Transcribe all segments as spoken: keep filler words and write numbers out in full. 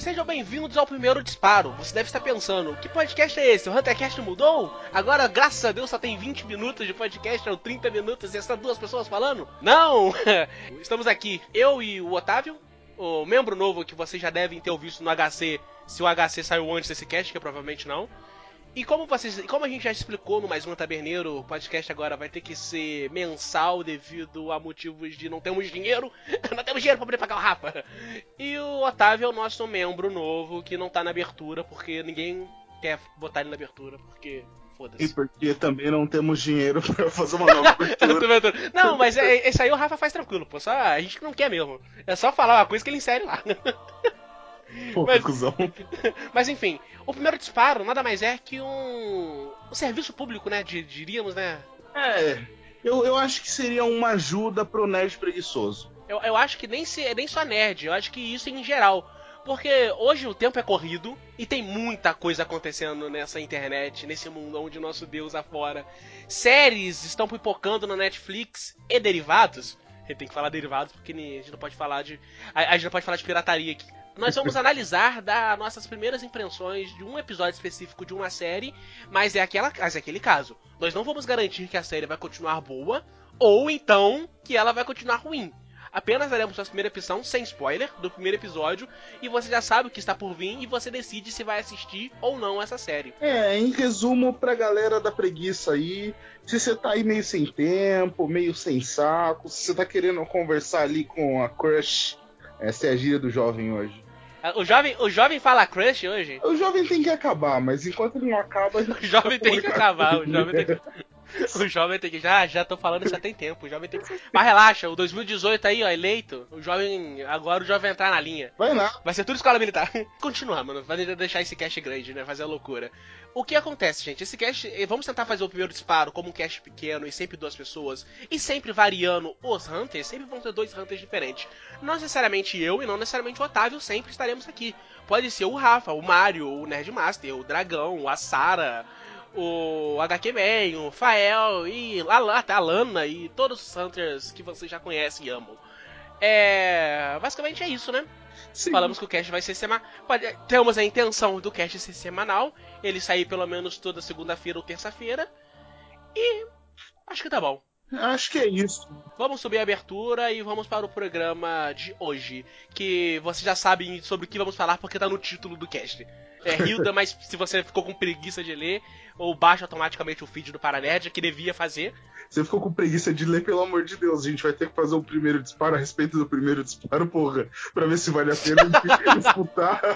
Sejam bem-vindos ao primeiro disparo. Você deve estar pensando, que podcast é esse? O HunterCast mudou? Agora, graças a Deus, só tem vinte minutos de podcast, ou trinta minutos, e essas duas pessoas falando? Não! Estamos aqui, eu e o Otávio, o membro novo que vocês já devem ter visto no H C, se o H C saiu antes desse cast, que provavelmente não. E como, vocês, como a gente já explicou no Mais Um Taberneiro, o podcast agora vai ter que ser mensal devido a motivos de não termos dinheiro. Não temos dinheiro pra poder pagar o Rafa. E o Otávio é o nosso membro novo que não tá na abertura, porque ninguém quer botar ele na abertura, porque foda-se. E porque também não temos dinheiro pra fazer uma nova abertura. Não, mas é, esse aí o Rafa faz tranquilo, pô. Só, a gente não quer mesmo. É só falar uma coisa que ele insere lá. Pô, mas, cuzão. Mas enfim, o primeiro disparo nada mais é que um, um serviço público, né? Diríamos, né? É, eu, eu acho que seria uma ajuda pro nerd preguiçoso. Eu, eu acho que nem, se, nem só nerd, eu acho que isso em geral. Porque hoje o tempo é corrido e tem muita coisa acontecendo nessa internet, nesse mundão de nosso Deus afora. Séries estão pipocando na Netflix e derivados. A gente tem que falar derivados porque a gente não pode falar de. A, a gente não pode falar de pirataria aqui. Nós vamos analisar das nossas primeiras impressões de um episódio específico de uma série, mas é, aquela, mas é aquele caso. Nós não vamos garantir que a série vai continuar boa, ou então que ela vai continuar ruim. Apenas daremos nossa primeira opção, sem spoiler, do primeiro episódio, e você já sabe o que está por vir, e você decide se vai assistir ou não essa série. É, em resumo, pra galera da preguiça aí, se você tá aí meio sem tempo, meio sem saco, se você tá querendo conversar ali com a crush, essa é a gíria do jovem hoje. O jovem, o jovem fala crush hoje? O jovem tem que acabar, mas enquanto ele não acaba... A gente o jovem tem que acabar, o ele. jovem tem que... O jovem tem que... Já, já tô falando isso há tem tempo. O jovem tem que... Mas relaxa, o dois mil e dezoito aí, ó, eleito. O jovem... Agora o jovem vai entrar na linha. Vai lá. Vai ser tudo escola militar. Continuar, mano. Vai deixar esse cast grande, né? Fazer a loucura. O que acontece, gente? Esse cast... Vamos tentar fazer o primeiro disparo como um cast pequeno e sempre duas pessoas. E sempre variando os hunters. Sempre vão ter dois hunters diferentes. Não necessariamente eu e não necessariamente o Otávio sempre estaremos aqui. Pode ser o Rafa, o Mario, o Nerdmaster, o Dragão, a Sarah... o H Q Man, o Fael e até a Lana e todos os Hunters que vocês já conhecem e amam. É... Basicamente é isso, né? Sim. Falamos que o cast vai ser semanal. Temos a intenção do cast ser semanal. Ele sair pelo menos toda segunda-feira ou terça-feira. E acho que tá bom. Acho que é isso. Vamos subir a abertura e vamos para o programa de hoje. Que vocês já sabem sobre o que vamos falar porque tá no título do cast. É Hilda, mas se você ficou com preguiça de ler, ou baixa automaticamente o feed do Paranerd, que devia fazer. Você ficou com preguiça de ler, pelo amor de Deus, a gente vai ter que fazer o primeiro disparo a respeito do primeiro disparo, porra, pra ver se vale a pena disputar.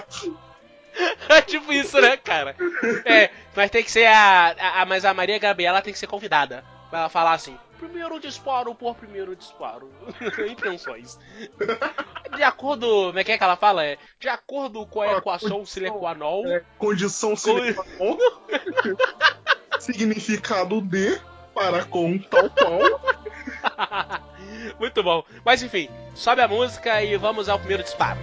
É tipo isso, né, cara? É, mas tem que ser a, a, a. Mas a Maria Gabriela tem que ser convidada. Pra ela falar assim: primeiro disparo por primeiro disparo. Intenções. De acordo. Como é que é que ela fala? É, de acordo com a equação sine qua non. É, condição sine qua non. Significado de para com tal qual. Muito bom. Mas enfim, sobe a música e vamos ao primeiro disparo.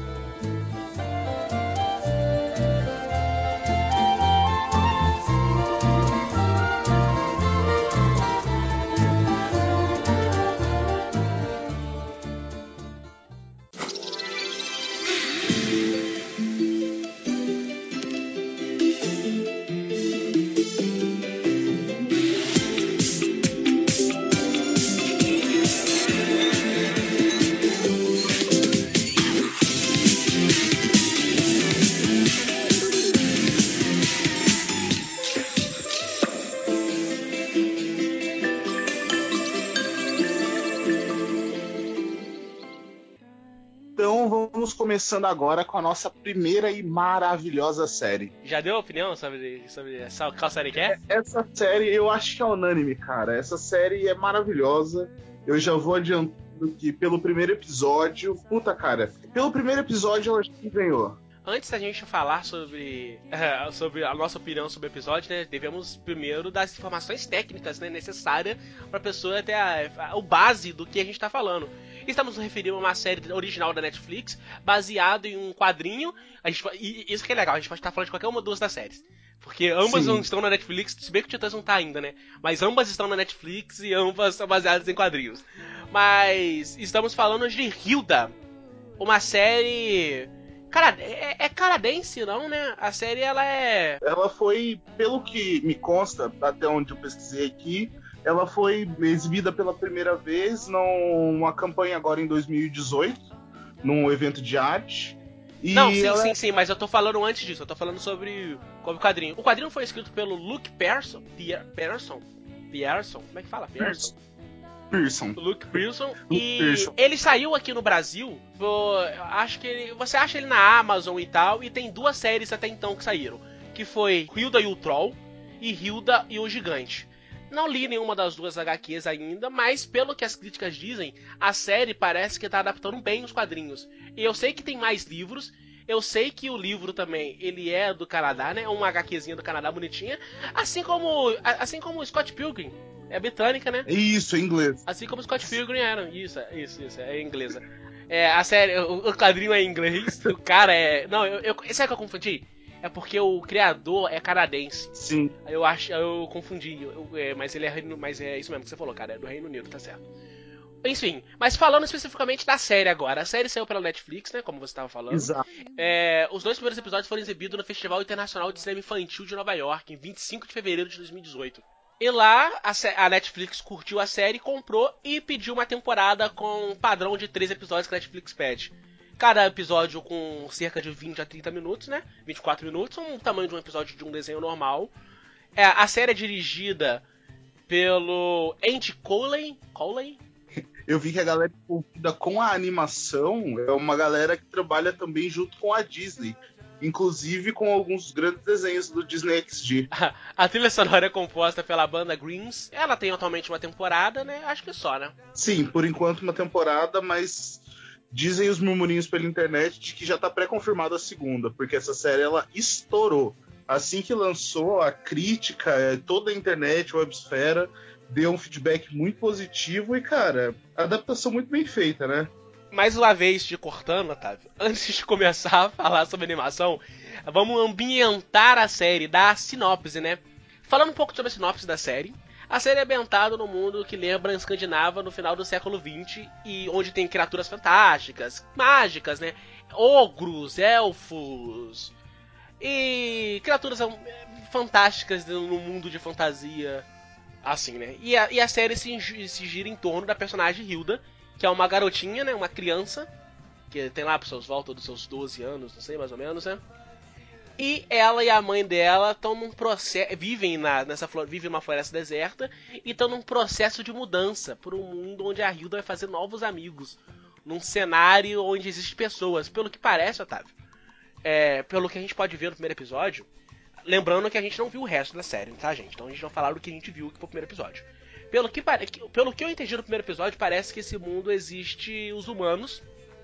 Vamos começando agora com a nossa primeira e maravilhosa série. Já deu opinião sobre, sobre essa, qual série que é? Essa série eu acho que é unânime, cara. Essa série é maravilhosa. Eu já vou adiantando que pelo primeiro episódio... Puta, cara. Pelo primeiro episódio eu acho que ganhou. Antes da gente falar sobre, uh, sobre a nossa opinião sobre o episódio, né, devemos primeiro dar as informações técnicas, né, necessárias para a pessoa ter a, a, o base do que a gente está falando. Estamos nos referindo a uma série original da Netflix, baseado em um quadrinho. A gente, e isso que é legal, a gente pode estar falando de qualquer uma duas das séries. Porque ambas não estão na Netflix, se bem que o Titãs não tá ainda, né? Mas ambas estão na Netflix e ambas são baseadas em quadrinhos. Mas estamos falando de Hilda, uma série Cara, é, é canadense, não, né? A série, ela é... Ela foi, pelo que me consta, até onde eu pesquisei aqui, ela foi exibida pela primeira vez numa campanha agora em dois mil e dezoito, num evento de arte. Não, E sim, ela sim, sim, mas eu tô falando antes disso, eu tô falando sobre, sobre o quadrinho. O quadrinho foi escrito pelo Luke Pearson, Pier, Pearson, Pearson, como é que fala? Pearson? Pearson. Luke Pearson. Luke E Pearson. ele saiu aqui no Brasil, eu acho que ele, você acha ele na Amazon e tal, e tem duas séries até então que saíram, que foi Hilda e o Troll e Hilda e o Gigante. Não li nenhuma das duas H Qs ainda, mas pelo que as críticas dizem, a série parece que tá adaptando bem os quadrinhos. E eu sei que tem mais livros, eu sei que o livro também, ele é do Canadá, né? Uma HQzinha do Canadá bonitinha, assim como assim como o Scott Pilgrim, é britânica, né? Isso, em inglês. Assim como Scott Pilgrim era. Isso, isso, isso, é inglesa. É, a série, o, o quadrinho é em inglês, o cara é... Não, eu, eu, sabe o que eu confundi? É porque o criador é canadense. Sim. Aí eu acho, eu confundi, eu, é, mas ele é Reino, mas é isso mesmo que você falou, cara, é do Reino Unido, tá certo. Enfim, mas falando especificamente da série agora. A série saiu pela Netflix, né, como você estava falando. Exato. É, os dois primeiros episódios foram exibidos no Festival Internacional de Cinema Infantil de Nova York, em vinte e cinco de fevereiro de dois mil e dezoito. E lá, a, a Netflix curtiu a série, comprou e pediu uma temporada com um padrão de três episódios que a Netflix pede. Cada episódio com cerca de vinte a trinta minutos, né? vinte e quatro minutos, um tamanho de um episódio de um desenho normal. É, a série é dirigida pelo Andy Coley. Coley? Eu vi que a galera envolvida com a animação é uma galera que trabalha também junto com a Disney. Inclusive com alguns grandes desenhos do Disney X D. A trilha sonora é composta pela banda Greens. Ela tem atualmente uma temporada, né? Acho que só, né? Sim, por enquanto uma temporada, mas dizem os murmurinhos pela internet de que já tá pré-confirmada a segunda, porque essa série ela estourou. Assim que lançou, a crítica, toda a internet, a websfera, deu um feedback muito positivo e, cara, adaptação muito bem feita, né? Mais uma vez te cortando, Otávio, antes de começar a falar sobre animação, vamos ambientar a série, dar a sinopse, né? Falando um pouco sobre a sinopse da série, a série é ambientada no mundo que lembra Escandinava no final do século vinte, e onde tem criaturas fantásticas, mágicas, né? Ogros, elfos e criaturas fantásticas no mundo de fantasia, assim, né? E a, e a série se, se gira em torno da personagem Hilda, que é uma garotinha, né? Uma criança, que tem lá por seus volta dos seus doze anos, não sei, mais ou menos, né? E ela e a mãe dela estão num processo. Vivem na, nessa vivem numa floresta deserta e estão num processo de mudança para um mundo onde a Hilda vai fazer novos amigos. Num cenário onde existem pessoas. Pelo que parece, Otávio, é, pelo que a gente pode ver no primeiro episódio. Lembrando que a gente não viu o resto da série, tá, gente? Então a gente vai falar do que a gente viu, que foi o primeiro episódio. Pelo que, pelo que eu entendi no primeiro episódio, parece que esse mundo existe os humanos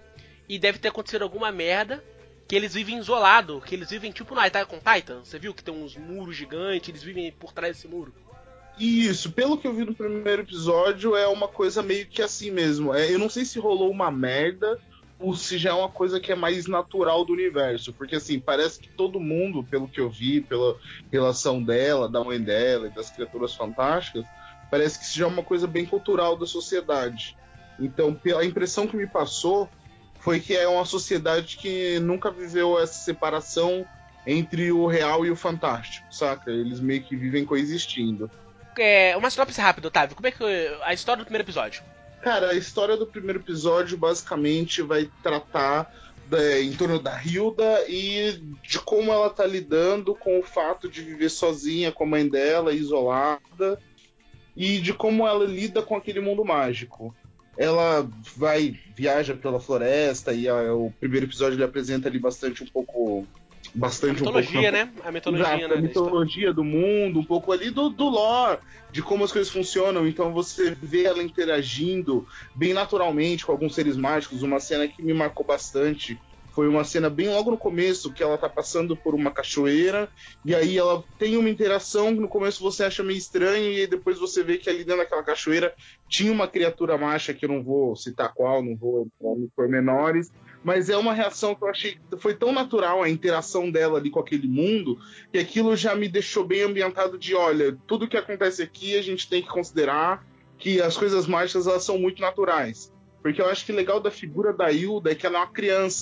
e deve ter acontecido alguma merda, que eles vivem isolados, que eles vivem tipo no Attack on Titan. Você viu que tem uns muros gigantes, eles vivem por trás desse muro? Isso, pelo que eu vi no primeiro episódio, é uma coisa meio que assim mesmo. É, eu não sei se rolou uma merda ou se já é uma coisa que é mais natural do universo. Porque, assim, parece que todo mundo, pelo que eu vi, pela relação dela, da mãe dela e das criaturas fantásticas, parece que isso já é uma coisa bem cultural da sociedade. Então, a impressão que me passou foi que é uma sociedade que nunca viveu essa separação entre o real e o fantástico, saca? Eles meio que vivem coexistindo. É, uma sinopse rápida, Otávio. Como é que a história do primeiro episódio? Cara, a história do primeiro episódio basicamente vai tratar é, em torno da Hilda e de como ela tá lidando com o fato de viver sozinha com a mãe dela, isolada, e de como ela lida com aquele mundo mágico. Ela vai, viaja pela floresta e a, o primeiro episódio ele apresenta ali bastante um pouco. A Bastante um pouco mitologia, né? A mitologia, Exato, a né, da história. mitologia do mundo, um pouco ali do, do lore, de como as coisas funcionam. Então você vê ela interagindo bem naturalmente com alguns seres mágicos. Uma cena que me marcou bastante foi uma cena bem logo no começo, que ela tá passando por uma cachoeira, e aí ela tem uma interação que no começo você acha meio estranho, e aí depois você vê que ali dentro daquela cachoeira tinha uma criatura mágica, que eu não vou citar qual, não vou entrar nos pormenores, mas é uma reação que eu achei que foi tão natural, a interação dela ali com aquele mundo, que aquilo já me deixou bem ambientado de, olha, tudo que acontece aqui a gente tem que considerar que as coisas mágicas elas são muito naturais. Porque eu acho que o legal da figura da Hilda é que ela é uma criança.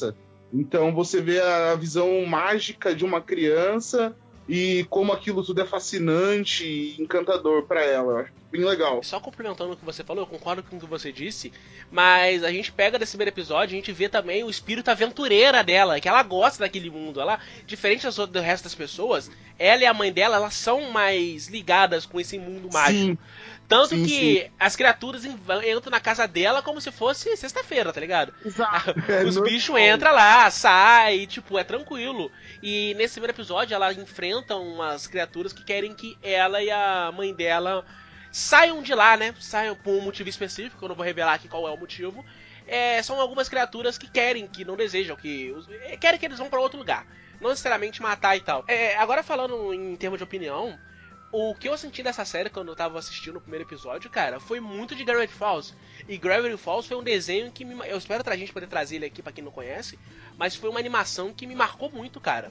Então você vê a visão mágica de uma criança e como aquilo tudo é fascinante e encantador para ela. Eu acho bem legal. Só complementando o que você falou, eu concordo com o que você disse, mas a gente pega desse primeiro episódio, a gente vê também o espírito aventureira dela, que ela gosta daquele mundo. Ela, diferente das outras, do resto das pessoas, ela e a mãe dela, elas são mais ligadas com esse mundo mágico. Sim, Tanto sim, sim. que as criaturas entram na casa dela como se fosse sexta-feira, tá ligado? Exato. É Os normal. bichos entram lá, saem, tipo, é tranquilo. E nesse primeiro episódio ela enfrenta umas criaturas que querem que ela e a mãe dela saiam de lá, né? Saiam por um motivo específico, eu não vou revelar aqui qual é o motivo. É, são algumas criaturas que querem, que não desejam, que querem que eles vão para outro lugar. Não necessariamente matar e tal. É, agora falando em termos de opinião, o que eu senti dessa série quando eu tava assistindo o primeiro episódio, cara, foi muito de Gravity Falls. E Gravity Falls foi um desenho que me, eu espero a gente poder trazer ele aqui pra quem não conhece, mas foi uma animação que me marcou muito, cara.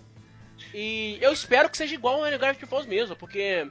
E eu espero que seja igual a Gravity Falls mesmo, porque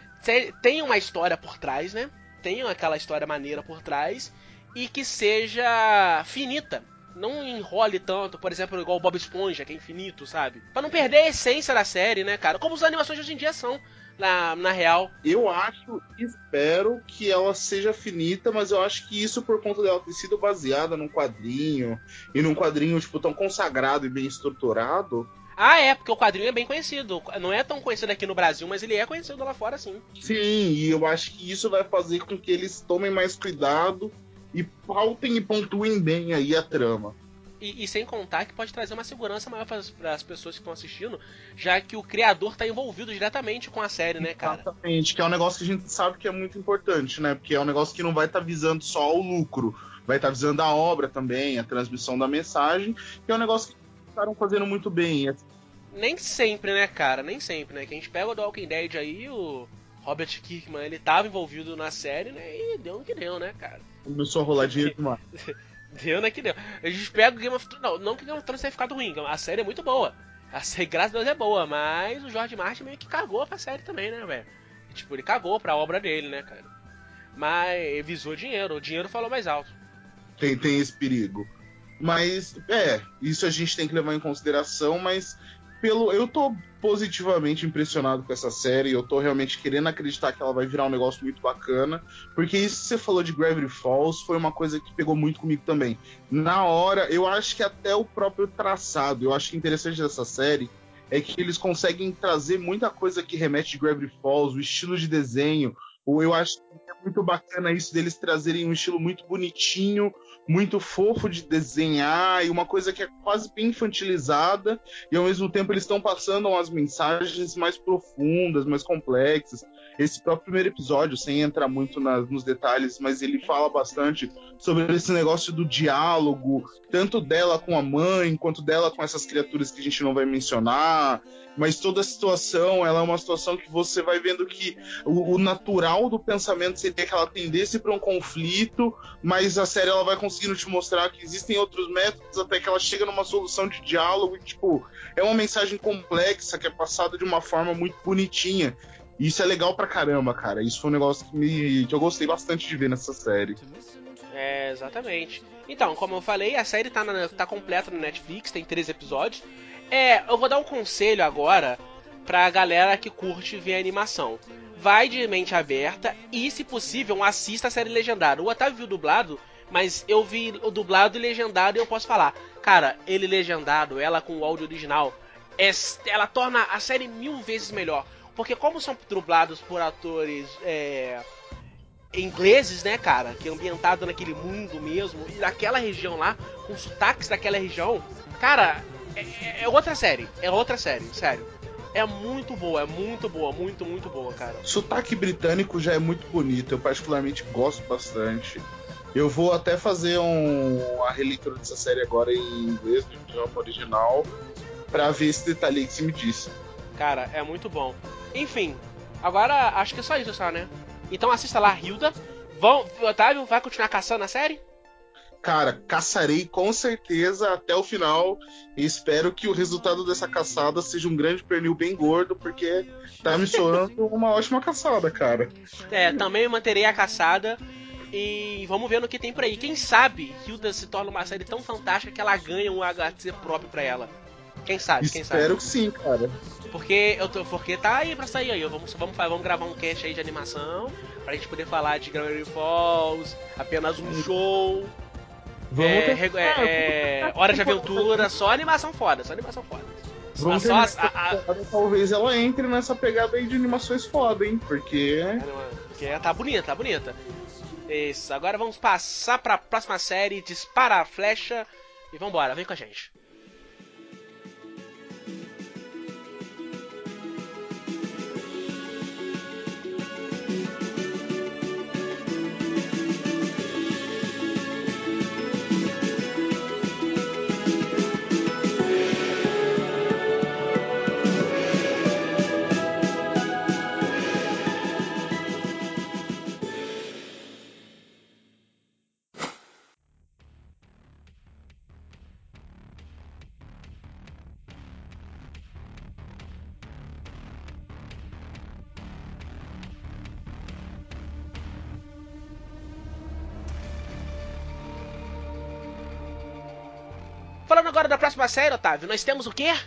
tem uma história por trás, né? Tem aquela história maneira por trás e que seja finita. Não enrole tanto, por exemplo, igual o Bob Esponja, que é infinito, sabe? Pra não perder a essência da série, né, cara? Como as animações hoje em dia são, na, na real. Eu acho, espero que ela seja finita, mas eu acho que isso por conta dela ter sido baseada num quadrinho, e num quadrinho, tipo, tão consagrado e bem estruturado. Ah, é, porque o quadrinho é bem conhecido. Não é tão conhecido aqui no Brasil, mas ele é conhecido lá fora, sim. Sim, e eu acho que isso vai fazer com que eles tomem mais cuidado e pautem e pontuem bem aí a trama. E, e sem contar que pode trazer uma segurança maior para as pessoas que estão assistindo, já que o criador está envolvido diretamente com a série, né, cara? Exatamente, que é um negócio que a gente sabe que é muito importante, né? Porque é um negócio que não vai estar tá visando só o lucro, vai estar tá visando a obra também, a transmissão da mensagem, que é um negócio que estavam fazendo muito bem. Nem sempre, né, cara? Nem sempre, né? Que a gente pega o The Walking Dead aí, o Robert Kirkman, ele tava envolvido na série, né? E deu no que deu, né, cara? Começou a rolar dinheiro demais. Deu, né, que deu. A gente pega o Game of Thrones. Não, não que o Game of Thrones tenha ficado ruim, a série é muito boa. A série, graças a Deus, é boa, mas o George Martin meio que cagou pra série também, né, velho? Tipo, ele cagou pra obra dele, né, cara? Mas visou dinheiro, o dinheiro falou mais alto. Tem, tem esse perigo. Mas, é, isso a gente tem que levar em consideração, mas pelo eu tô positivamente impressionado com essa série, eu tô realmente querendo acreditar que ela vai virar um negócio muito bacana, porque isso que você falou de Gravity Falls foi uma coisa que pegou muito comigo também. Na hora, eu acho que até o próprio traçado, eu acho que interessante dessa série é que eles conseguem trazer muita coisa que remete de Gravity Falls, o estilo de desenho, ou eu acho que é muito bacana isso deles trazerem um estilo muito bonitinho, muito fofo de desenhar e uma coisa que é quase bem infantilizada e ao mesmo tempo eles estão passando umas mensagens mais profundas, mais complexas. Esse próprio primeiro episódio, sem entrar muito na, nos detalhes, mas ele fala bastante sobre esse negócio do diálogo, tanto dela com a mãe, quanto dela com essas criaturas que a gente não vai mencionar, mas toda a situação, ela é uma situação que você vai vendo que o, o natural do pensamento seria que ela tendesse para um conflito, mas a série ela vai conseguindo te mostrar que existem outros métodos até que ela chega numa solução de diálogo e, tipo, é uma mensagem complexa que é passada de uma forma muito bonitinha. E isso é legal pra caramba, cara. Isso foi um negócio que, me, que eu gostei bastante de ver nessa série. É, exatamente. Então, como eu falei, a série tá, na, tá completa no Netflix, tem três episódios. É, eu vou dar um conselho agora pra galera que curte ver animação. Vai de mente aberta e, se possível, assista a série legendada. O Otávio viu dublado, mas eu vi o dublado e legendado e eu posso falar. Cara, ele legendado, ela com o áudio original, é, ela torna a série mil vezes melhor. Porque como são dublados por atores é, ingleses, né, cara, que é ambientado naquele mundo mesmo, e daquela região lá, com sotaques daquela região, cara, é, é outra série, é outra série, sério. É muito boa, é muito boa, muito, muito boa, cara. Sotaque britânico já é muito bonito, eu particularmente gosto bastante. Eu vou até fazer um, a releitura dessa série agora em inglês, no idioma original, pra ver esse detalhe que você me disse. Cara, é muito bom. Enfim, agora acho que é só isso, só, né? Então assista lá, Hilda. Vão, Otávio, vai continuar caçando a série? Cara, caçarei com certeza até o final e espero que o resultado dessa caçada seja um grande pernil bem gordo, porque tá me soando uma ótima caçada, cara. É, também manterei a caçada. E vamos ver no que tem por aí. Quem sabe Hilda se torna uma série tão fantástica que ela ganha um H C próprio pra ela. Quem sabe, quem sabe. Espero que sim, cara. Porque eu tô, porque tá aí pra sair aí. Vamos, vamos, vamos gravar um cast aí de animação pra gente poder falar de Gravity Falls, apenas um show. Vamos É, ter... é, é, Hora de Aventura, só animação foda, só animação foda. Vamos Só terminar as- a, a, essa talvez ela entre nessa pegada aí de animações foda, hein? Porque... porque tá bonita, tá bonita. Isso, agora vamos passar pra próxima série, Dispara a Flecha e vambora, vem com a gente. Falando agora da próxima série, Otávio, nós temos o quê?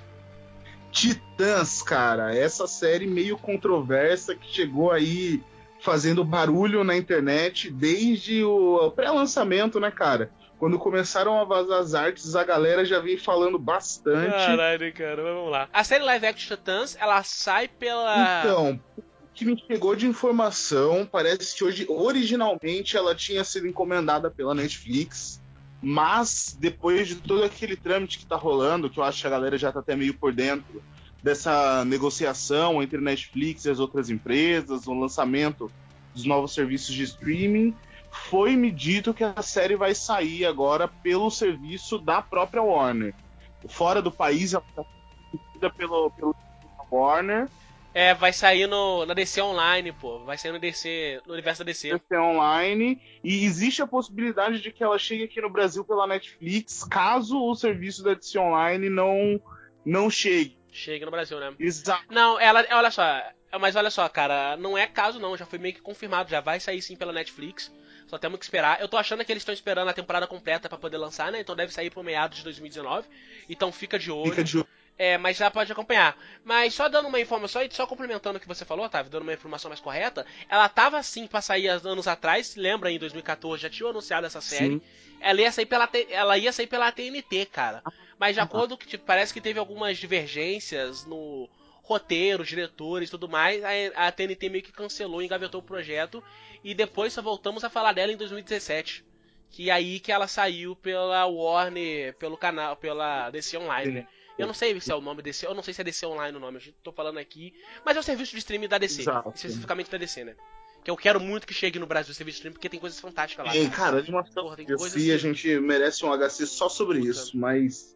Titãs, cara, essa série meio controversa que chegou aí fazendo barulho na internet desde o pré-lançamento, né, cara? Quando começaram a vazar as artes, a galera já vem falando bastante. Caralho, cara, mas vamos lá. A série live action Titãs, ela sai pela... Então, o que me chegou de informação, parece que hoje, originalmente ela tinha sido encomendada pela Netflix, mas depois de todo aquele trâmite que tá rolando, que eu acho que a galera já tá até meio por dentro dessa negociação entre Netflix e as outras empresas, o lançamento dos novos serviços de streaming, foi-me dito que a série vai sair agora pelo serviço da própria Warner. Fora do país, ela está produzida pelo, pelo Warner. É, vai sair no, na D C Online, pô. Vai sair no D C, no universo da D C. D C Online, e existe a possibilidade de que ela chegue aqui no Brasil pela Netflix, caso o serviço da D C Online não, não chegue. Chega no Brasil, né? Exato. Não, ela, olha só, mas olha só, cara, não é caso não, já foi meio que confirmado, já vai sair sim pela Netflix. Só temos que esperar. Eu tô achando que eles estão esperando a temporada completa pra poder lançar, né? Então deve sair pro meados de dois mil e dezenove. Então fica de olho. Fica de olho. É, mas já pode acompanhar. Mas só dando uma informação, e só complementando o que você falou, Otávio, dando uma informação mais correta, ela tava assim pra sair anos atrás, lembra, em dois mil e quatorze, já tinha anunciado essa série. Sim. Ela ia sair pela, ela ia sair pela T N T, cara. Mas de acordo com que tipo, parece que teve algumas divergências no roteiro, diretores e tudo mais, a, a T N T meio que cancelou, engavetou o projeto e depois só voltamos a falar dela em dois mil e dezessete. Que é aí que ela saiu pela Warner, pelo canal, pela D C Online, né? Eu não sei se é o nome D C, eu não sei se é D C Online o nome, eu tô falando aqui, mas é o serviço de streaming da D C, Exato. especificamente da D C, né? Que eu quero muito que chegue no Brasil o serviço de streaming, porque tem coisas fantásticas lá. E, cara, a animação Porra, tem de coisas si, a que... gente merece um H C só sobre Puta. isso, mas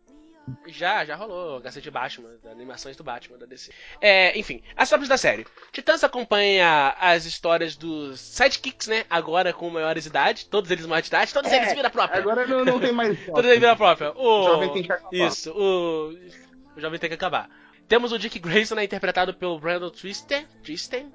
Já, já rolou, H C de Batman, animações do Batman da D C. É, enfim, as obras da série. Titãs acompanha as histórias dos sidekicks, né? Agora com maiores idade, todos eles maiores de idade, todos é, eles vida própria. agora não, não tem mais Todos eles vida própria. O jovem O... tem que acabar. Isso, o... o jovem tem que acabar. Temos o Dick Grayson, né, interpretado pelo Brandon Tristen. Tristen.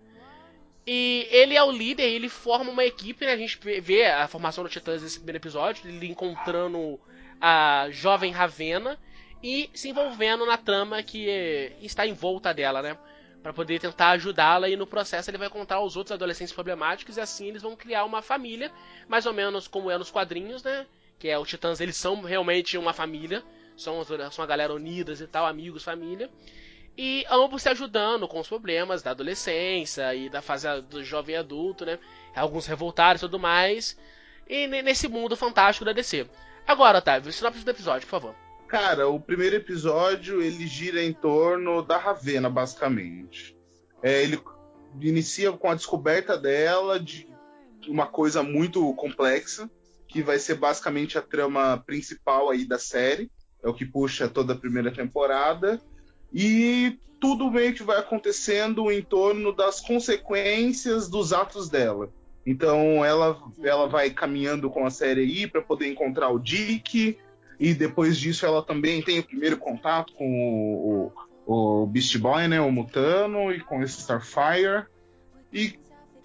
E ele é o líder, ele forma uma equipe, né? A gente vê a formação do Titãs nesse primeiro episódio, ele encontrando a jovem Ravena e se envolvendo na trama que está em volta dela, né? Pra poder tentar ajudá-la e no processo ele vai encontrar os outros adolescentes problemáticos e assim eles vão criar uma família, mais ou menos como é nos quadrinhos, né? Que é os Titãs, eles são realmente uma família, são, são uma galera unidas e tal, amigos, família. E ambos se ajudando com os problemas da adolescência e da fase do jovem adulto, né? Alguns revoltados e tudo mais. E nesse mundo fantástico da D C. Agora, Otávio, sinopse do episódio, por favor. Cara, o primeiro episódio ele gira em torno da Ravena, basicamente. É, ele inicia com a descoberta dela de uma coisa muito complexa, que vai ser basicamente a trama principal aí da série. É o que puxa toda a primeira temporada. E tudo meio que vai acontecendo em torno das consequências dos atos dela. Então ela, ela vai caminhando com a série aí para poder encontrar o Dick, e depois disso ela também tem o primeiro contato com o, o, o Beast Boy, né, o Mutano, e com esse Starfire. E,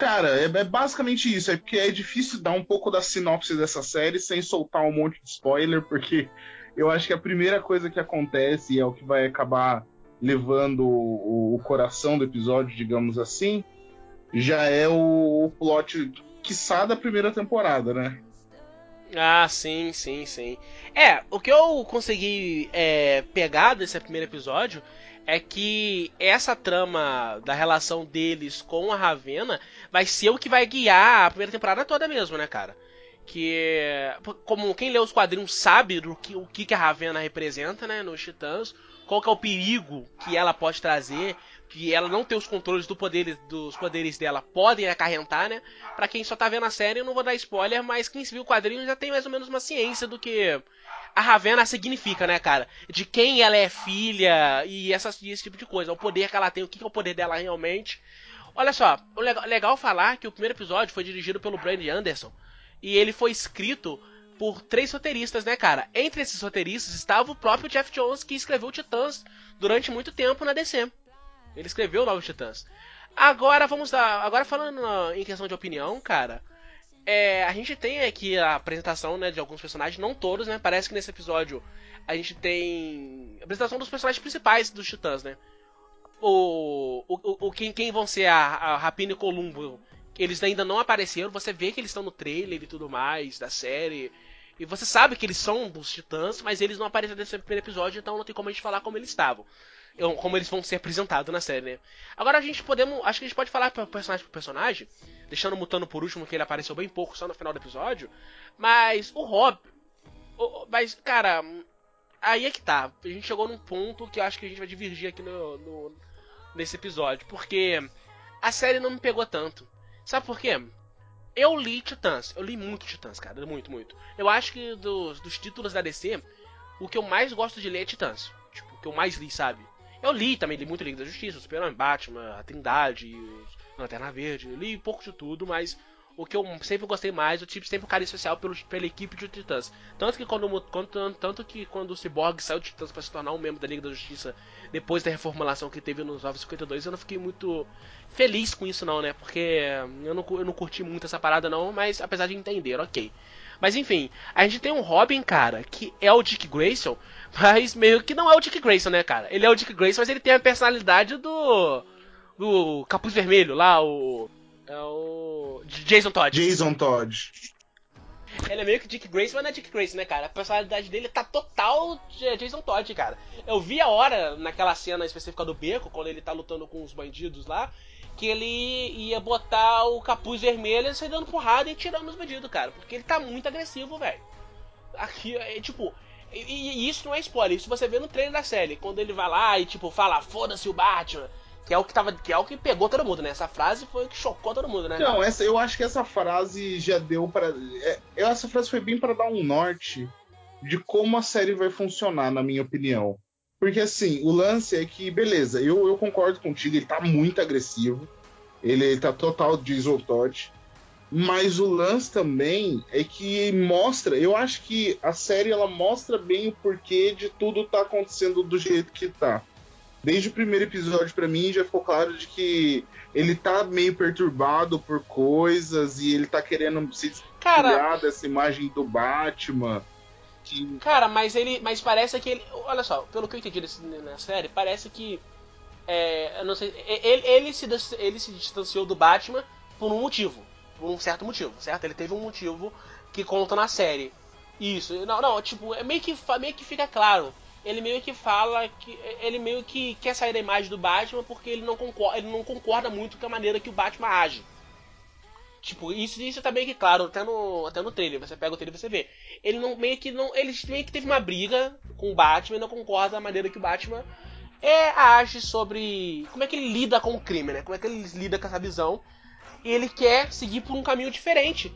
Cara, é, é basicamente isso. É porque é difícil dar um pouco da sinopse dessa série sem soltar um monte de spoiler, porque eu acho que a primeira coisa que acontece, e é o que vai acabar levando o, o coração do episódio, digamos assim, já é o, o plot, quiçá, da primeira temporada, né? Ah, sim, sim, sim. É, o que eu consegui é, pegar desse primeiro episódio é que essa trama da relação deles com a Ravena vai ser o que vai guiar a primeira temporada toda mesmo, né, cara? Que, como quem lê os quadrinhos sabe do que, o que, que a Ravena representa, né, nos Titãs, qual que é o perigo que ela pode trazer, que ela não ter os controles do poder, dos poderes dela podem acarrentar, né? Pra quem só tá vendo a série, eu não vou dar spoiler, mas quem viu o quadrinho já tem mais ou menos uma ciência do que a Ravena significa, né, cara? De quem ela é filha e, essas, e esse tipo de coisa. O poder que ela tem, o que é o poder dela realmente. Olha só, legal, legal falar que o primeiro episódio foi dirigido pelo Brandon Anderson e ele foi escrito por três roteiristas, né, cara? Entre esses roteiristas estava o próprio Jeff Jones, que escreveu Titãs durante muito tempo na D C. Ele escreveu Novos Titãs. Agora vamos dar. Agora falando em questão de opinião, cara. É, a gente tem aqui a apresentação, né, de alguns personagens, não todos, né? Parece que nesse episódio a gente tem a apresentação dos personagens principais dos Titãs, né? O, o, o quem, quem vão ser a, a Rapina e Columbo, eles ainda não apareceram. Você vê que eles estão no trailer e tudo mais da série. E você sabe que eles são dos Titãs, mas eles não apareceram nesse primeiro episódio, então não tem como a gente falar como eles estavam. Como eles vão ser apresentados na série, né? Agora a gente podemos. Acho que a gente pode falar personagem por personagem, deixando o Mutano por último, que ele apareceu bem pouco só no final do episódio. Mas o Rob. O, mas, cara, aí é que tá. A gente chegou num ponto que eu acho que a gente vai divergir aqui no, no nesse episódio, porque a série não me pegou tanto. Sabe por quê? Eu li Titãs, eu li muito Titãs, cara, muito, muito. Eu acho que dos, dos títulos da D C, o que eu mais gosto de ler é Titãs. Tipo, o que eu mais li, sabe? Eu li também, li muito Liga da Justiça, o Superman, Batman, a Trindade, Lanterna Verde, eu li pouco de tudo, mas o que eu sempre gostei mais, eu tive sempre um carinho especial pelo, pela equipe de Titãs. Tanto que quando, quando, tanto que quando o Cyborg saiu de Titãs para se tornar um membro da Liga da Justiça, depois da reformulação que teve nos novos cinquenta e dois, eu não fiquei muito feliz com isso não, né? Porque eu não, eu não curti muito essa parada não, mas apesar de entender, ok. Mas enfim, a gente tem um Robin, cara, que é o Dick Grayson, mas meio que não é o Dick Grayson, né, cara? Ele é o Dick Grayson, mas ele tem a personalidade do do Capuz Vermelho lá, o é o Jason Todd. Jason Todd. Ele é meio que Dick Grayson, mas não é Dick Grayson, né, cara? A personalidade dele tá total de Jason Todd, cara. Eu vi a hora, naquela cena específica do beco, quando ele tá lutando com os bandidos lá, que ele ia botar o capuz vermelho e sair dando porrada e tirando os bandidos, cara. Porque ele tá muito agressivo, velho. Aqui, é tipo... E, e isso não é spoiler, isso você vê no trailer da série. Quando ele vai lá e, tipo, fala, foda-se o Batman. Que é o que tava, que é o que pegou todo mundo, né? Essa frase foi o que chocou todo mundo, né, cara? Não, essa, eu acho que essa frase já deu para. É, essa frase foi bem para dar um norte de como a série vai funcionar, na minha opinião. Porque assim, o lance é que, beleza, eu, eu concordo contigo, ele tá muito agressivo, ele, ele tá total Jason Todd. Mas o lance também é que mostra, eu acho que a série ela mostra bem o porquê de tudo tá acontecendo do jeito que tá. Desde o primeiro episódio, pra mim, já ficou claro de que ele tá meio perturbado por coisas e ele tá querendo se Cara, desvencilhar dessa imagem do Batman. Que... cara, mas ele. Mas parece que ele. Olha só, pelo que eu entendi desse, na série, parece que. É, eu não sei. Ele, ele, se, ele se distanciou do Batman por um motivo. Por um certo motivo, certo? Ele teve um motivo que conta na série. Isso. Não, não, tipo, é meio que, meio que fica claro. Ele meio que fala que. Ele meio que quer sair da imagem do Batman porque ele não concorda, ele não concorda muito com a maneira que o Batman age. Tipo, isso, isso tá meio que claro, até no, até no trailer. Você pega o trailer e você vê. Ele não meio que não. Ele meio que teve uma briga com o Batman e não concorda da maneira que o Batman é, age sobre. Como é que ele lida com o crime, né? Como é que ele lida com essa visão. E ele quer seguir por um caminho diferente.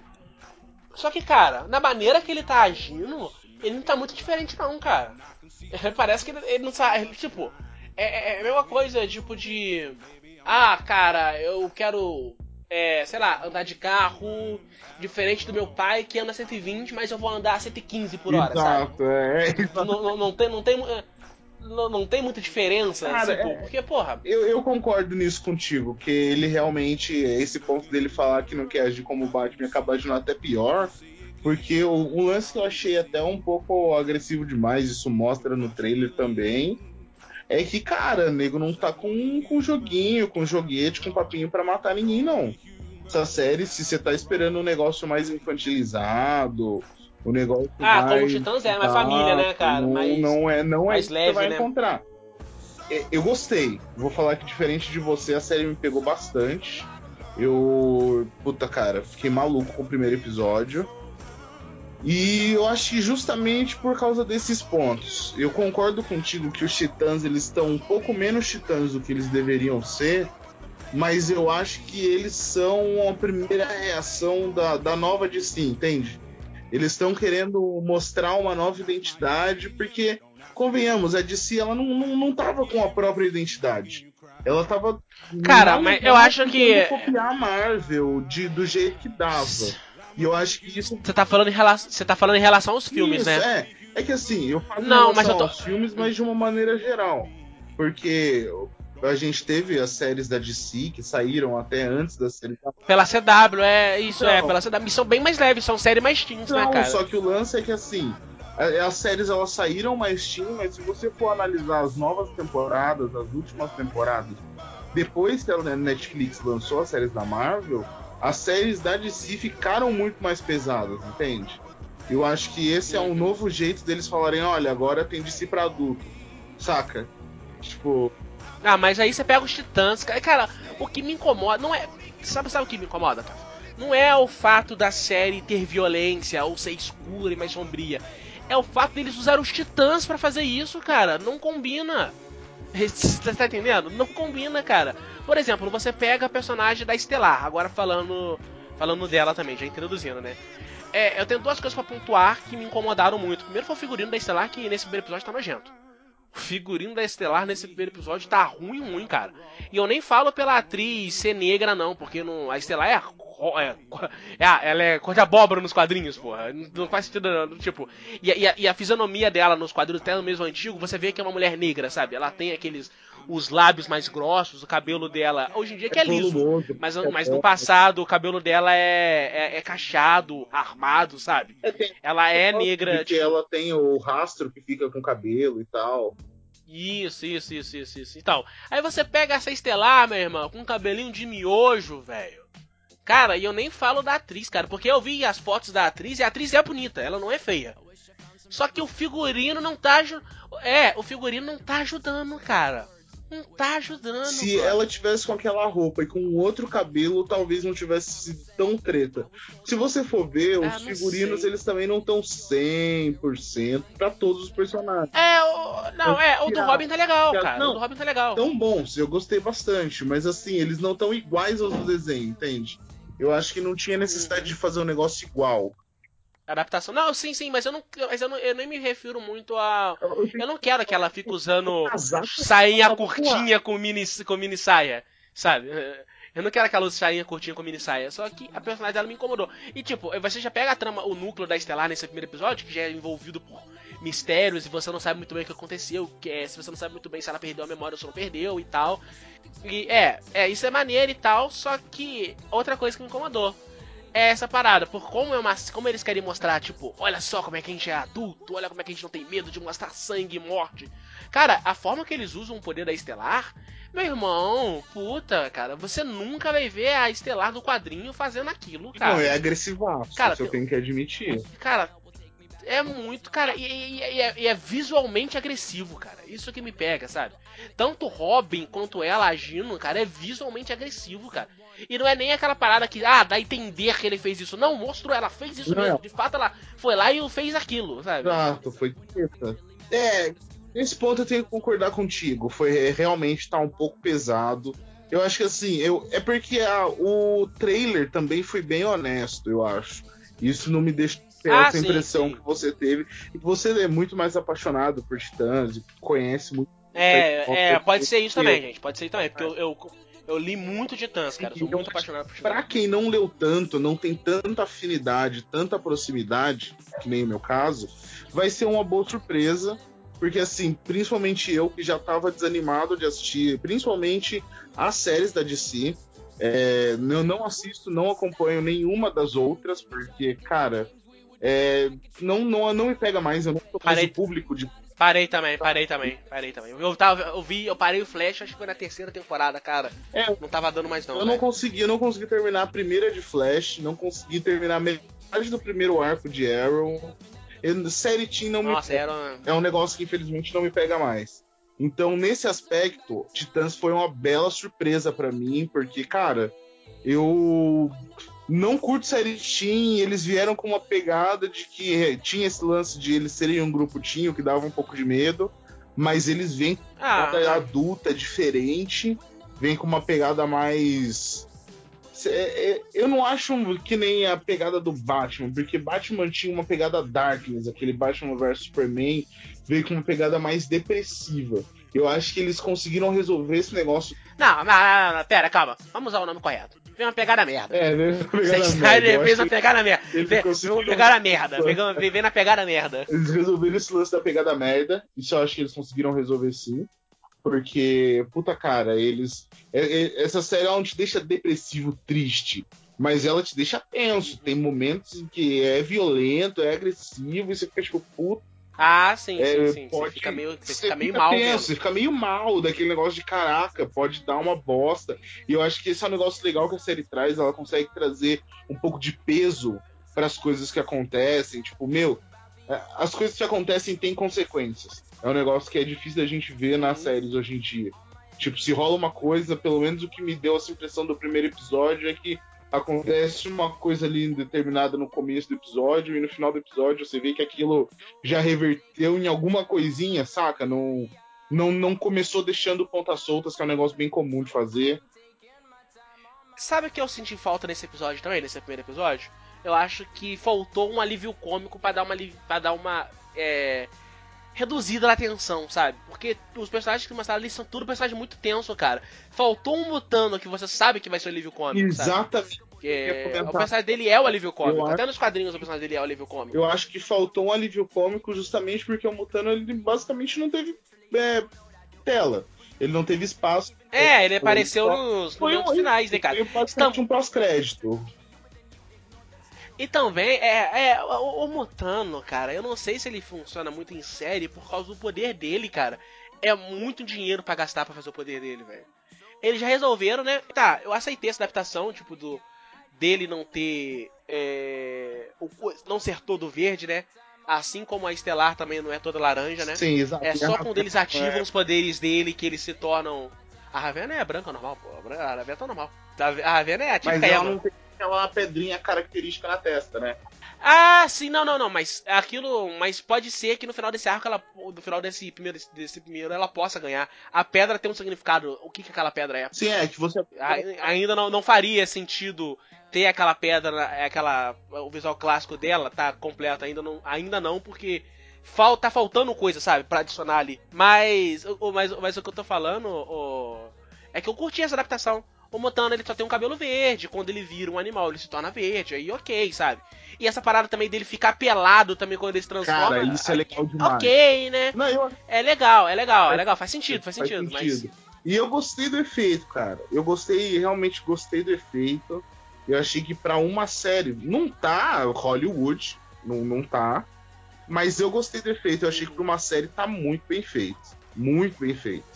Só que, cara, na maneira que ele tá agindo, ele não tá muito diferente, não, cara. É, parece que ele, ele não sabe. Ele, tipo, é, é a mesma coisa, tipo, de. Ah, cara, eu quero. É, sei lá, andar de carro diferente do meu pai que anda cento e vinte, mas eu vou andar cento e quinze por hora, sabe? Exato, é. Não, não, não tem. Não tem não, não tem muita diferença, Cara, tipo, é, porque, porra... eu, eu concordo nisso contigo, que ele realmente, esse ponto dele falar que não quer agir como o Batman acaba agindo até pior, porque o, o lance que eu achei até um pouco agressivo demais, isso mostra no trailer também, é que, cara, nego não tá com, com joguinho, com joguete, com papinho pra matar ninguém, não. Essa série, se você tá esperando um negócio mais infantilizado, um negócio Ah, como os mais Titãs é, mais família, né, exato, cara? não, Mais, não é, não é mais isso que você leve, vai né? encontrar. É, eu gostei. Vou falar que diferente de você, a série me pegou bastante. Eu, puta cara, fiquei maluco com o primeiro episódio. E eu acho que justamente por causa desses pontos, eu concordo contigo que os Titãs eles estão um pouco menos titãs do que eles deveriam ser, mas eu acho que eles são a primeira reação da, da nova D C, entende? Eles estão querendo mostrar uma nova identidade, porque, convenhamos, a D C ela não, não, não tava com a própria identidade. Ela tava Cara, mal mas ou eu mal acho tentando que... copiar a Marvel de, do jeito que dava. E eu acho que isso Você tá falando em relação, você tá falando em relação aos filmes, isso, né? é. É que assim, eu falo em Não, mas relação eu tô... aos filmes, mas de uma maneira geral. Porque a gente teve as séries da D C que saíram até antes da série da Pela C W, é isso, é, Então, pela C W. E são bem mais leves, são séries mais teens, né, não, cara? só que o lance é que assim, a- as séries elas saíram mais teen, mas se você for analisar as novas temporadas, as últimas temporadas, depois que a Netflix lançou as séries da Marvel, as séries da D C ficaram muito mais pesadas, entende? Eu acho que esse é um Uhum. novo jeito deles falarem, olha, agora tem D C pra adulto, saca? Tipo, Ah, mas aí você pega os Titãs, cara. Cara, o que me incomoda não é. Sabe, sabe o que me incomoda, Tom? Não é o fato da série ter violência ou ser escura e mais sombria. É o fato deles usar os Titãs pra fazer isso, cara. Não combina. Você tá entendendo? Não combina, cara. Por exemplo, você pega a personagem da Estelar, agora falando falando dela também, já introduzindo, né? É, eu tenho duas coisas pra pontuar que me incomodaram muito. Primeiro foi o figurino da Estelar, que nesse primeiro episódio tá nojento. O figurino da Estelar nesse primeiro episódio tá ruim, ruim, cara. E eu nem falo pela atriz ser negra, não, porque não, a Estelar é, é, é. Ela é cor de abóbora nos quadrinhos, porra. Não faz sentido, não. Tipo. E, e, a, e a fisionomia dela nos quadrinhos, até no mesmo antigo, você vê que é uma mulher negra, sabe? Ela tem aqueles. Os lábios mais grossos, o cabelo dela. Hoje em dia que é é liso. volumoso, Mas, é mas no bom. passado o cabelo dela é, é, é cacheado, armado, sabe? É, tem Ela é de negra, que tipo. ela tem o rastro que fica com o cabelo e tal. Isso, isso, isso, isso, isso. Então, aí você pega essa Estelar, meu irmão, com um cabelinho de miojo, velho. Cara, e eu nem falo da atriz, cara, porque eu vi as fotos da atriz e a atriz é bonita, ela não é feia. Só que o figurino não tá ajudando. É, o figurino não tá ajudando, cara. Não tá ajudando, Se ela brother. tivesse com aquela roupa e com outro cabelo, talvez não tivesse sido tão treta. Se você for ver, Ah, os não figurinos sei. eles também não estão cem por cento para todos os personagens. É, o. Não, é, o do Tirar- Robin tá legal, tirar- cara. O do Não, Robin tá legal. tão bons, eu gostei bastante, mas assim, eles não estão iguais aos do desenho, entende? Eu acho que não tinha necessidade de Uhum. fazer um negócio igual. Adaptação. Não, sim, sim, mas eu não, mas eu não, eu nem me refiro muito a. Eu, eu tenho Eu que não quero que ela fique o usando casaco sainha tava voar. curtinha com mini, com mini saia, sabe? Eu não quero que ela use sainha curtinha com mini saia, só que a personagem dela me incomodou. E tipo, você já pega a trama, o núcleo da Estelar nesse primeiro episódio, que já é envolvido por mistérios e você não sabe muito bem o que aconteceu, que é, se você não sabe muito bem se ela perdeu a memória ou se não perdeu e tal. E é, é, isso é maneiro e tal, só que outra coisa que me incomodou é essa parada, por como, é uma, como eles querem mostrar, tipo, olha só como é que a gente é adulto, olha como é que a gente não tem medo de mostrar sangue e morte. Cara, a forma que eles usam o poder da Estelar, meu irmão, puta, cara, você nunca vai ver a Estelar do quadrinho fazendo aquilo, Não, é cara. agressivaço, Cara, isso eu tem, tenho que admitir. cara, é muito, cara, e, e- e é, e é visualmente agressivo, cara. Isso que me pega, sabe? Tanto o Robin quanto ela agindo, cara, é visualmente agressivo, cara. E não é nem aquela parada que, ah, dá a entender que ele fez isso. Não, mostrou, ela fez isso Não é mesmo. De fato, ela foi lá e fez aquilo, sabe? exato, foi treta. É, nesse ponto eu tenho que concordar contigo. Foi é, realmente tá um pouco pesado. Eu acho que assim, eu, é porque a- o trailer também foi bem honesto, eu acho. Isso não me deixa ter Ah, essa sim, impressão que sim. você teve. E que você é muito mais apaixonado por Titãs, e conhece muito É, é, pode do ser isso que também, eu. gente. Pode ser isso também, porque eu, eu, eu li muito de Titãs, Sim, cara. Eu sou eu muito acho que apaixonado por Titãs. pra quem não leu tanto, não tem tanta afinidade, tanta proximidade, que nem o meu caso, vai ser uma boa surpresa. porque assim, principalmente eu que já tava desanimado de assistir, principalmente as séries da D C. É, eu não assisto, não acompanho nenhuma das outras, porque, cara, é, não, não, não me pega mais, eu não sou mais o Parei, público de. parei também, parei também, parei também. Eu, tava, eu vi, eu parei o Flash, acho que foi na terceira temporada, cara. É, Não tava dando mais não, eu não velho. consegui, eu não consegui terminar a primeira de Flash, não consegui terminar a metade do primeiro arco de Arrow. Eu, série Teen não me Nossa, pega. era. É um negócio que infelizmente não me pega mais. Então, nesse aspecto, Titãs foi uma bela surpresa pra mim, porque, cara, eu não curto série teen, eles vieram com uma pegada de que tinha esse lance de eles serem um grupo teen, o que dava um pouco de medo, mas eles vêm com uma Ah, pegada ah. adulta, diferente, vêm com uma pegada mais. É, é, eu não acho que nem a pegada do Batman, porque Batman tinha uma pegada Darkness, aquele Batman versus Superman veio com uma pegada mais depressiva. Eu acho que eles conseguiram resolver esse negócio. Não, não, não, não, pera, calma. Vamos usar o nome correto. Veio uma pegada merda. É, veio uma Zack pegada média. Eu Snyder acho fez que uma pegada merda. eles Veio uma conseguiram. pegada merda. Veio, veio na pegada merda. Eles resolveram esse lance da pegada merda. Isso eu acho que eles conseguiram resolver sim. Porque, puta cara, eles. é- é- essa série ela não te deixa depressivo, triste. Mas ela te deixa tenso. Tem momentos em que é violento, é agressivo, e você fica tipo, puta, Ah, sim, sim, é, sim. Você pode. fica meio, você Você fica meio fica mal tenso, vendo. você fica meio mal daquele negócio de caraca, pode dar uma bosta. E eu acho que esse é um negócio legal que a série traz, ela consegue trazer um pouco de peso para as coisas que acontecem. Tipo, meu, é, as coisas que acontecem têm consequências. É um negócio que é difícil da gente ver nas Uhum. séries hoje em dia. Tipo, se rola uma coisa, pelo menos o que me deu essa impressão do primeiro episódio é que acontece uma coisa ali determinada no começo do episódio e no final do episódio você vê que aquilo já reverteu em alguma coisinha, saca? Não, não, não começou deixando pontas soltas, que é um negócio bem comum de fazer. Sabe o que eu senti falta nesse episódio também, nesse primeiro episódio? Eu acho que faltou um alívio cômico pra dar uma, pra dar uma é, reduzida na tensão, sabe? Porque os personagens que mostraram ali são tudo personagens muito tenso, cara. Faltou um Mutano que você sabe que vai ser o alívio cômico, sabe? Exatamente o que eu ia Porque o comentar. personagem dele é o alívio Eu cômico. acho, Até nos quadrinhos o personagem dele é o alívio cômico. eu acho que faltou um alívio cômico justamente porque o Mutano ele basicamente não teve é, tela. Ele não teve espaço. É, ele Ele apareceu só nos foi momentos um, ele finais, né, cara? foi basicamente um pós-crédito. E também, é, é o, o Mutano, cara, eu não sei se ele funciona muito em série por causa do poder dele, cara. É muito dinheiro pra gastar pra fazer o poder dele, velho. Eles já resolveram, né? Tá, eu aceitei essa adaptação, tipo, do dele não ter. É, o, não ser todo verde, né? Assim como a Estelar também não é toda laranja, né? Sim, exato. É E a só quando Ravena eles não ativam é. os poderes dele que eles se tornam. A Ravena é branca normal, pô. A Ravena tá normal. A Ravena é a Mas típica ela Ema. não tem aquela pedrinha característica na testa, né? Ah, sim, não, não, não, mas aquilo, mas pode ser que no final desse arco, ela, no final desse primeiro, desse primeiro, ela possa ganhar. A pedra tem um significado. O que que aquela pedra é? Sim, é que você. Ainda não, não faria sentido ter aquela pedra, aquela, o visual clássico dela tá completo ainda não, ainda não, porque falta, tá faltando coisa, sabe, pra adicionar ali. Mas, o, mas, mas o que eu tô falando, o, é que eu curti essa adaptação. O Mutano, ele só tem um cabelo verde. Quando ele vira um animal, ele se torna verde. Aí, ok, sabe? E essa parada também dele ficar pelado também quando ele se Cara, transforma. isso é legal demais. Ok, né? Não, eu É legal, é legal, é faz legal. Faz sentido, sentido, faz faz sentido. Mas. sentido. E eu gostei do efeito, cara. Eu gostei, realmente gostei do efeito. Eu achei que pra uma série, não tá Hollywood, não, não tá, mas eu gostei do efeito. Eu achei que pra Uhum. uma série tá muito bem feito. Muito bem feito.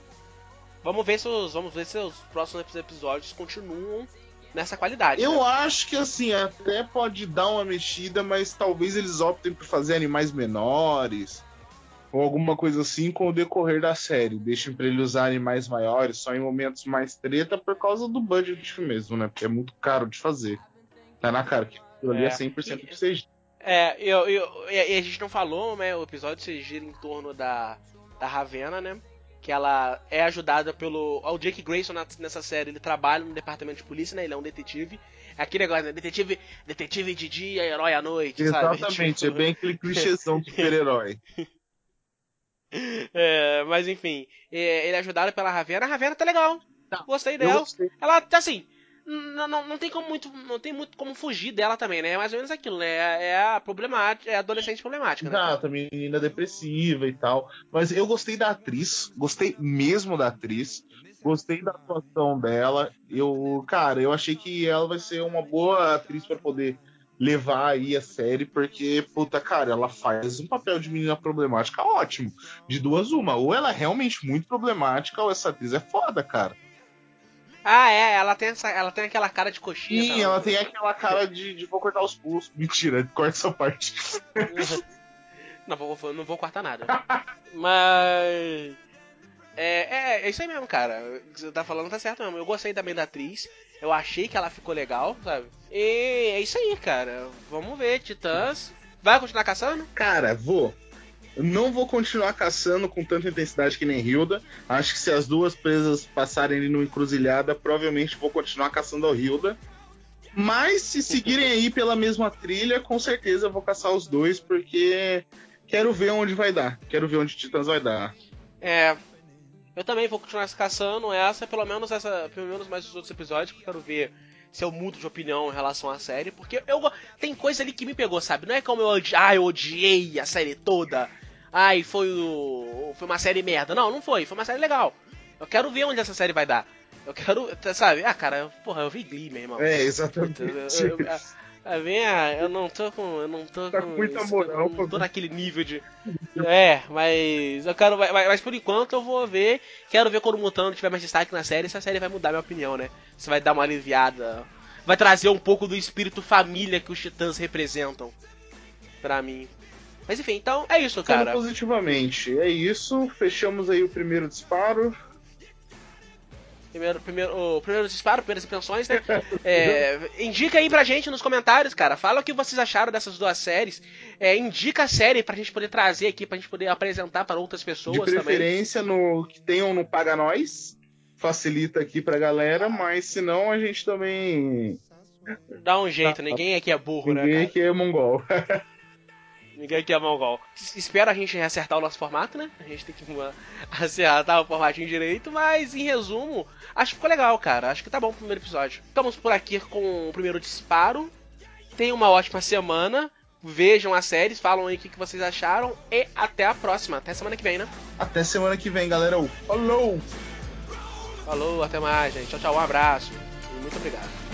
Vamos ver se os, vamos ver se os próximos episódios continuam nessa qualidade, né? Eu acho que assim, até pode dar uma mexida, mas talvez eles optem por fazer animais menores ou alguma coisa assim com o decorrer da série. Deixem pra ele usar animais maiores só em momentos mais treta por causa do budget mesmo, né? Porque é muito caro de fazer. Tá na cara que aquilo ali é É, cem por cento e, de C G I. é eu, eu, e a gente não falou, né? O episódio se gira em torno da, da Ravena, né? Que ela é ajudada pelo. O Jake Grayson nessa série, ele trabalha no departamento de polícia, né? Ele é um detetive. É aquele negócio, né? Detetive, detetive de dia, herói à noite, sabe? Exatamente, Tipo. é bem aquele clichêzão do super-herói. É, mas enfim, é, ele é ajudado pela Ravena. A Ravena tá legal. Tá, Gostei eu dela. gostei. Ela tá assim. Não, não, não tem como muito. Não tem muito como fugir dela também, né? É mais ou menos aquilo, né? É a problemática, é a adolescente problemática, né, cara? Exato, a menina depressiva e tal. Mas eu gostei da atriz, gostei mesmo da atriz, gostei da atuação dela. Eu, cara, eu achei que ela vai ser uma boa atriz para poder levar aí a série, porque, puta, cara, ela faz um papel de menina problemática ótimo. De duas, uma. Ou ela é realmente muito problemática, ou essa atriz é foda, cara. Ah, é, ela tem, essa, ela tem aquela cara de coxinha, Sim, tá? ela tem aquela cara de, de vou cortar os pulsos. Mentira, corta essa parte. Não vou, não vou cortar nada. Mas. É, é, é isso aí mesmo, cara. O que você tá falando tá certo mesmo. Eu gostei também da atriz. Eu achei que ela ficou legal, sabe? E é isso aí, cara. Vamos ver, Titãs. Vai continuar caçando? Cara, vou. Não vou continuar caçando com tanta intensidade que nem Hilda. Acho que se as duas presas passarem ali no encruzilhada, provavelmente vou continuar caçando a Hilda. Mas se seguirem aí pela mesma trilha, com certeza eu vou caçar os dois, porque quero ver onde vai dar. Quero ver onde Titãs vai dar. É. Eu também vou continuar caçando essa, pelo menos essa, pelo menos mais os outros episódios, que eu quero ver se eu mudo de opinião em relação à série, porque eu tem coisa ali que me pegou, sabe? Não é como eu odi, ah, eu odiei a série toda. Ai, foi o foi uma série merda. Não, não foi, foi uma série legal. Eu quero ver onde essa série vai dar. Eu quero, sabe? Ah, cara, porra, eu vi Glee, meu irmão. É, Puta, exatamente. eu, eu, eu, a minha, eu não tô com, eu não tô Tá com, com muita eu moral não pra tô ver. naquele nível de é, mas eu quero. Mas, mas por enquanto eu vou ver. Quero ver quando o Mutano tiver mais destaque na série. Se a série vai mudar minha opinião, né? Se vai dar uma aliviada. Vai trazer um pouco do espírito família que os Titãs representam pra mim. Mas enfim, então é isso, Sendo cara. positivamente, é isso. Fechamos aí o primeiro disparo. Primeiro, primeiro, o primeiro disparo, primeiras impressões, né? É, indica aí pra gente nos comentários, cara. Fala o que vocês acharam dessas duas séries. É, indica a série pra gente poder trazer aqui, pra gente poder apresentar para outras De pessoas também. preferência no que tenham no Paga Nós. Facilita aqui pra galera, mas se não, a gente também. Dá um jeito, ninguém aqui é burro, né, Ninguém cara? aqui é mongol. Ninguém aqui é mongol. Espero a gente acertar o nosso formato, né? A gente tem que uma, acertar o formatinho direito, mas em resumo, acho que ficou legal, cara. Acho que tá bom pro primeiro episódio. Ficamos por aqui com o primeiro disparo. Tenham uma ótima semana. Vejam as séries, falam aí o que vocês acharam. E até a próxima. Até semana que vem, né? Até semana que vem, galera. Falou! Falou, até mais, gente. Tchau, tchau. Um abraço. E muito obrigado.